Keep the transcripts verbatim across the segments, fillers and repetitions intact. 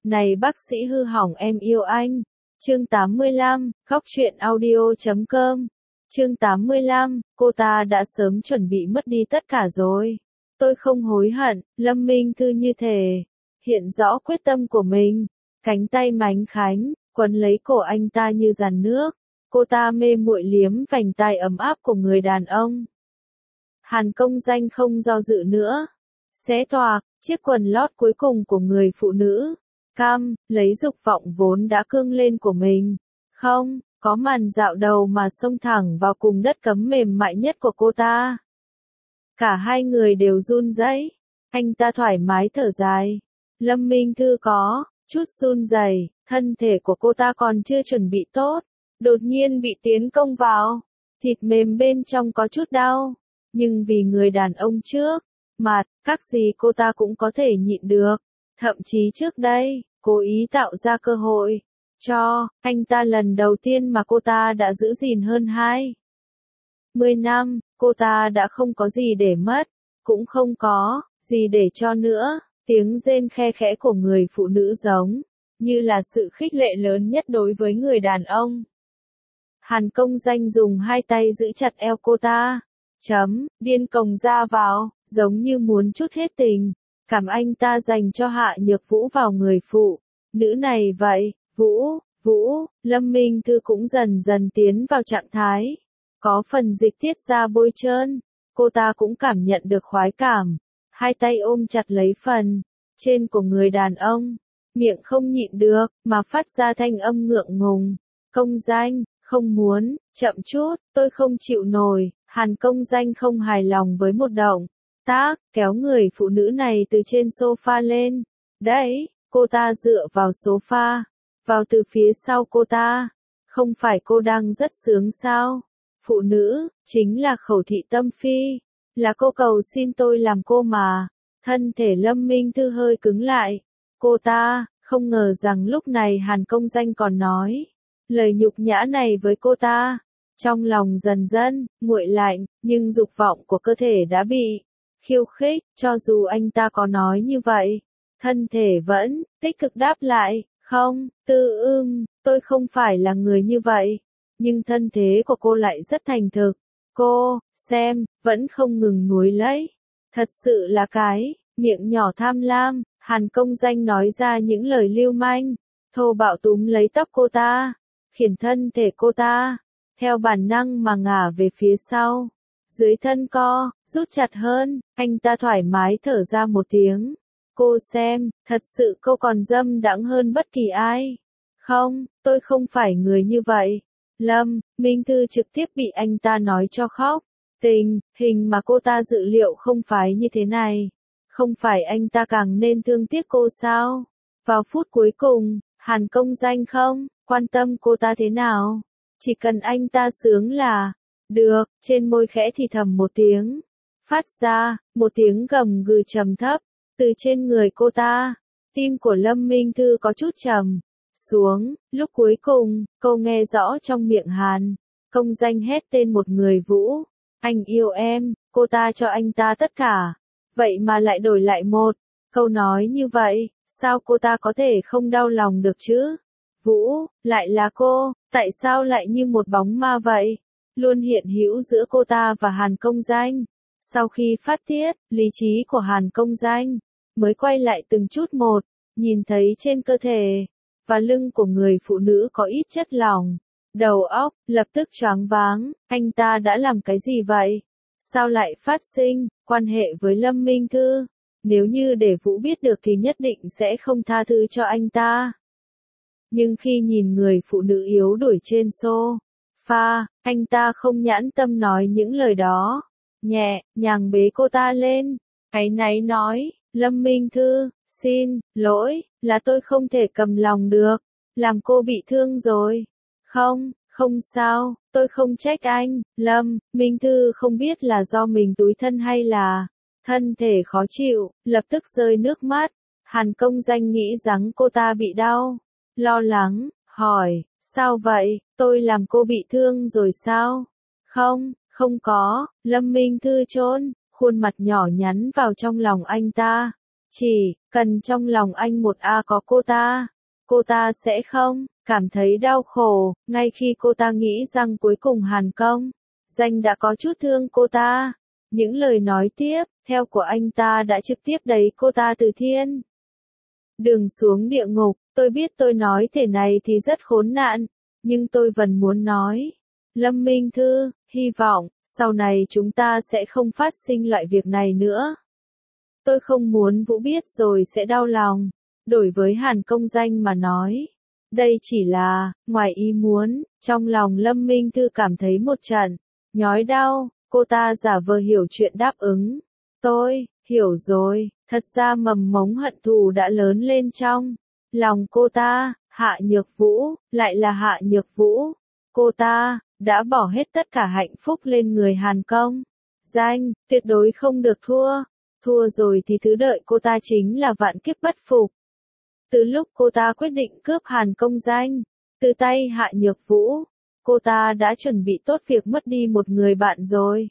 Này bác sĩ hư hỏng em yêu anh. Chương tám mươi lăm, góc truyện audio chấm com. Chương tám mươi lăm, cô ta đã sớm chuẩn bị mất đi tất cả rồi. Tôi không hối hận, Lâm Minh Thư như thể hiện rõ quyết tâm của mình. Cánh tay mánh khánh, quấn lấy cổ anh ta như dàn nước. Cô ta mê muội liếm vành tai ấm áp của người đàn ông. Hàn Công Danh không do dự nữa. Xé toạc, chiếc quần lót cuối cùng của người phụ nữ. Cam, lấy dục vọng vốn đã cương lên của mình. Không, có màn dạo đầu mà xông thẳng vào cùng đất cấm mềm mại nhất của cô ta. Cả hai người đều run rẩy. Anh ta thoải mái thở dài. Lâm Minh Thư có chút run rẩy, thân thể của cô ta còn chưa chuẩn bị tốt. Đột nhiên bị tiến công vào. Thịt mềm bên trong có chút đau. Nhưng vì người đàn ông trước mặt, các gì cô ta cũng có thể nhịn được. Thậm chí trước đây, cố ý tạo ra cơ hội cho anh ta lần đầu tiên mà cô ta đã giữ gìn hơn hai mươi năm, cô ta đã không có gì để mất, cũng không có gì để cho nữa. Tiếng rên khe khẽ của người phụ nữ giống như là sự khích lệ lớn nhất đối với người đàn ông. Hàn Công Danh dùng hai tay giữ chặt eo cô ta, chấm, điên cồng ra vào, giống như muốn trút hết tình cảm anh ta dành cho Hạ Nhược Vũ vào người phụ nữ này vậy. Vũ, Vũ, Lâm Minh Thư cũng dần dần tiến vào trạng thái. Có phần dịch tiết ra bôi trơn, cô ta cũng cảm nhận được khoái cảm. Hai tay ôm chặt lấy phần trên của người đàn ông, miệng không nhịn được, mà phát ra thanh âm ngượng ngùng. Công Danh, không muốn, chậm chút, tôi không chịu nổi. Hàn Công Danh không hài lòng với một động tác, kéo người phụ nữ này từ trên sofa lên. Đấy, cô ta dựa vào sofa, vào từ phía sau cô ta. Không phải cô đang rất sướng sao? Phụ nữ, chính là Khẩu Thị Tâm Phi. Là cô cầu xin tôi làm cô mà. Thân thể Lâm Minh Thư hơi cứng lại. Cô ta, không ngờ rằng lúc này Hàn Công Danh còn nói lời nhục nhã này với cô ta. Trong lòng dần dần nguội lạnh, nhưng dục vọng của cơ thể đã bị khiêu khích. Cho dù anh ta có nói như vậy, thân thể vẫn tích cực đáp lại. Không, Tư Ưm, tôi không phải là người như vậy. Nhưng thân thế của cô lại rất thành thực. Cô, xem, vẫn không ngừng nuối lấy. Thật sự là cái miệng nhỏ tham lam. Hàn Công Danh nói ra những lời lưu manh, thô bạo túm lấy tóc cô ta, khiển thân thể cô ta theo bản năng mà ngả về phía sau. Dưới thân co rút chặt hơn, anh ta thoải mái thở ra một tiếng. Cô xem, thật sự cô còn dâm đãng hơn bất kỳ ai. Không, tôi không phải người như vậy. Lâm Minh Thư trực tiếp bị anh ta nói cho khóc. Tình hình mà cô ta dự liệu không phải như thế này. Không phải anh ta càng nên thương tiếc cô sao? Vào phút cuối cùng, Hàn Công Danh không quan tâm cô ta thế nào. Chỉ cần anh ta sướng là được. Trên môi khẽ thì thầm một tiếng, phát ra một tiếng gầm gừ trầm thấp từ trên người cô ta. Tim của Lâm Minh Thư có chút trầm xuống. Lúc cuối cùng, cô nghe rõ trong miệng Hàn Công Danh hét tên một người. Vũ, anh yêu em. Cô ta cho anh ta tất cả, vậy mà lại đổi lại một câu nói như vậy. Sao cô ta có thể không đau lòng được chứ? Vũ, lại là cô, tại sao lại như một bóng ma vậy? Luôn hiện hữu giữa cô ta và Hàn Công Danh. Sau khi phát tiết, lý trí của Hàn Công Danh mới quay lại từng chút một, nhìn thấy trên cơ thể và lưng của người phụ nữ có ít chất lỏng. Đầu óc lập tức choáng váng. Anh ta đã làm cái gì vậy? Sao lại phát sinh quan hệ với Lâm Minh Thư? Nếu như để Vũ biết được thì nhất định sẽ không tha thứ cho anh ta. Nhưng khi nhìn người phụ nữ yếu đuổi trên sofa, anh ta không nhãn tâm nói những lời đó. Nhẹ nhàng bế cô ta lên, áy náy nói, Lâm Minh Thư, xin lỗi, là tôi không thể cầm lòng được, làm cô bị thương rồi. Không, không sao, tôi không trách anh. Lâm Minh Thư không biết là do mình tủi thân hay là thân thể khó chịu, lập tức rơi nước mắt. Hàn Công Danh nghĩ rằng cô ta bị đau, lo lắng, hỏi, sao vậy, tôi làm cô bị thương rồi sao? Không, không có. Lâm Minh Thư chôn khuôn mặt nhỏ nhắn vào trong lòng anh ta. Chỉ cần trong lòng anh một A có cô ta, cô ta sẽ không cảm thấy đau khổ, ngay khi cô ta nghĩ rằng cuối cùng Hàn Công Danh đã có chút thương cô ta. Những lời nói tiếp theo của anh ta đã trực tiếp đẩy cô ta từ thiên đường xuống địa ngục. Tôi biết tôi nói thể này thì rất khốn nạn, nhưng tôi vẫn muốn nói. Lâm Minh Thư, hy vọng sau này chúng ta sẽ không phát sinh loại việc này nữa. Tôi không muốn Vũ biết rồi sẽ đau lòng. Đối với Hàn Công Danh mà nói, đây chỉ là ngoài ý muốn. Trong lòng Lâm Minh Thư cảm thấy một trận nhói đau. Cô ta giả vờ hiểu chuyện đáp ứng. Tôi hiểu rồi. Thật ra mầm mống hận thù đã lớn lên trong lòng cô ta. Hạ Nhược Vũ, lại là Hạ Nhược Vũ. Cô ta đã bỏ hết tất cả hạnh phúc lên người Hàn Công Danh, tuyệt đối không được thua. Thua rồi thì thứ đợi cô ta chính là vạn kiếp bất phục. Từ lúc cô ta quyết định cướp Hàn Công Danh từ tay Hạ Nhược Vũ, cô ta đã chuẩn bị tốt việc mất đi một người bạn rồi.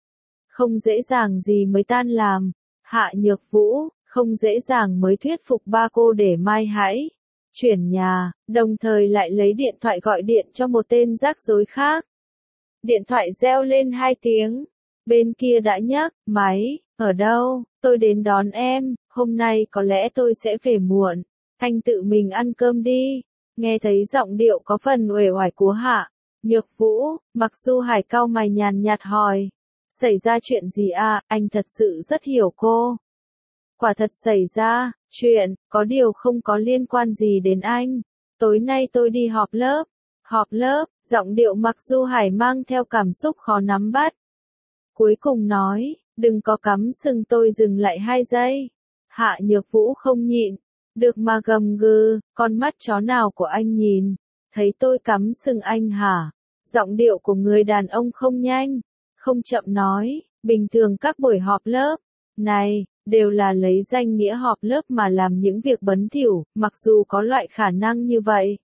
Không dễ dàng gì mới tan làm. Hạ Nhược Vũ không dễ dàng mới thuyết phục ba cô để Mai hãy chuyển nhà, đồng thời lại lấy điện thoại gọi điện cho một tên rắc rối khác. Điện thoại reo lên hai tiếng. Bên kia đã nhấc máy. Ở đâu? Tôi đến đón em. Hôm nay có lẽ tôi sẽ về muộn. Anh tự mình ăn cơm đi. Nghe thấy giọng điệu có phần uể oải của Hạ Nhược Vũ, Mặc Du Hải cau mày nhàn nhạt hỏi. Xảy ra chuyện gì à? Anh thật sự rất hiểu cô. Quả thật xảy ra chuyện, có điều không có liên quan gì đến anh. Tối nay tôi đi họp lớp. Họp lớp, giọng điệu Mặc Du Hải mang theo cảm xúc khó nắm bắt. Cuối cùng nói, đừng có cắm sừng tôi dừng lại hai giây. Hạ Nhược Vũ không nhịn được mà gầm gừ, con mắt chó nào của anh nhìn, thấy tôi cắm sừng anh hả? Giọng điệu của người đàn ông không nhanh, không chậm nói, bình thường các buổi họp lớp này đều là lấy danh nghĩa họp lớp mà làm những việc bẩn thỉu, mặc dù có loại khả năng như vậy.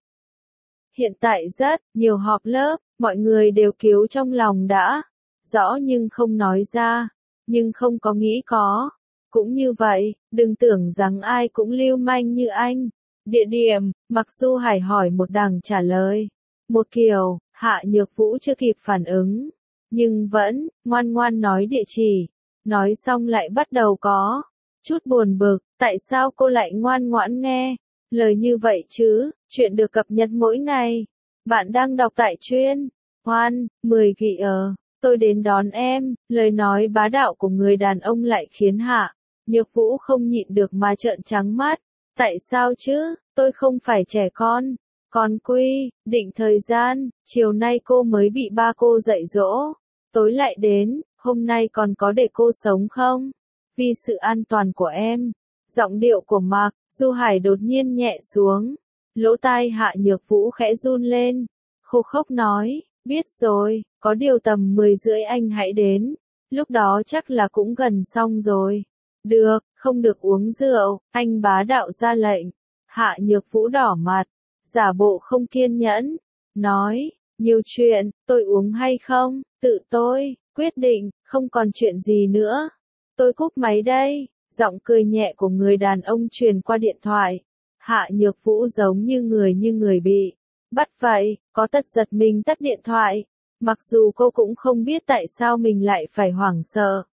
Hiện tại rất nhiều họp lớp, mọi người đều kiếu trong lòng đã rõ nhưng không nói ra, nhưng không có nghĩ có. Cũng như vậy, đừng tưởng rằng ai cũng lưu manh như anh. Địa điểm, Mặc Du Hải hỏi một đằng trả lời một kiểu. Hạ Nhược Vũ chưa kịp phản ứng, nhưng vẫn ngoan ngoan nói địa chỉ. Nói xong lại bắt đầu có chút buồn bực, tại sao cô lại ngoan ngoãn nghe lời như vậy chứ? Chuyện được cập nhật mỗi ngày. Bạn đang đọc tại chuyên Hoan mười kỳ ở. Tôi đến đón em. Lời nói bá đạo của người đàn ông lại khiến Hạ Nhược Vũ không nhịn được mà trợn trắng mắt. Tại sao chứ? Tôi không phải trẻ con. Còn quy định thời gian, chiều nay cô mới bị ba cô dạy dỗ. Tối lại đến, hôm nay còn có để cô sống không? Vì sự an toàn của em. Giọng điệu của Mặc Du Hải đột nhiên nhẹ xuống. Lỗ tai Hạ Nhược Vũ khẽ run lên. Khô khốc nói, biết rồi, có điều tầm mười rưỡi anh hãy đến. Lúc đó chắc là cũng gần xong rồi. Được, không được uống rượu, anh bá đạo ra lệnh. Hạ Nhược Vũ đỏ mặt, giả bộ không kiên nhẫn, nói, nhiều chuyện, tôi uống hay không, tự tôi quyết định, không còn chuyện gì nữa. Tôi cúp máy đây. Giọng cười nhẹ của người đàn ông truyền qua điện thoại. Hạ Nhược Vũ giống như người như người bị bắt vậy, có tật giật mình tắt điện thoại. Mặc dù cô cũng không biết tại sao mình lại phải hoảng sợ.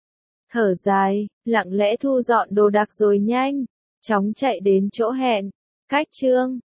Thở dài, lặng lẽ thu dọn đồ đạc rồi nhanh chóng chạy đến chỗ hẹn. Cách chương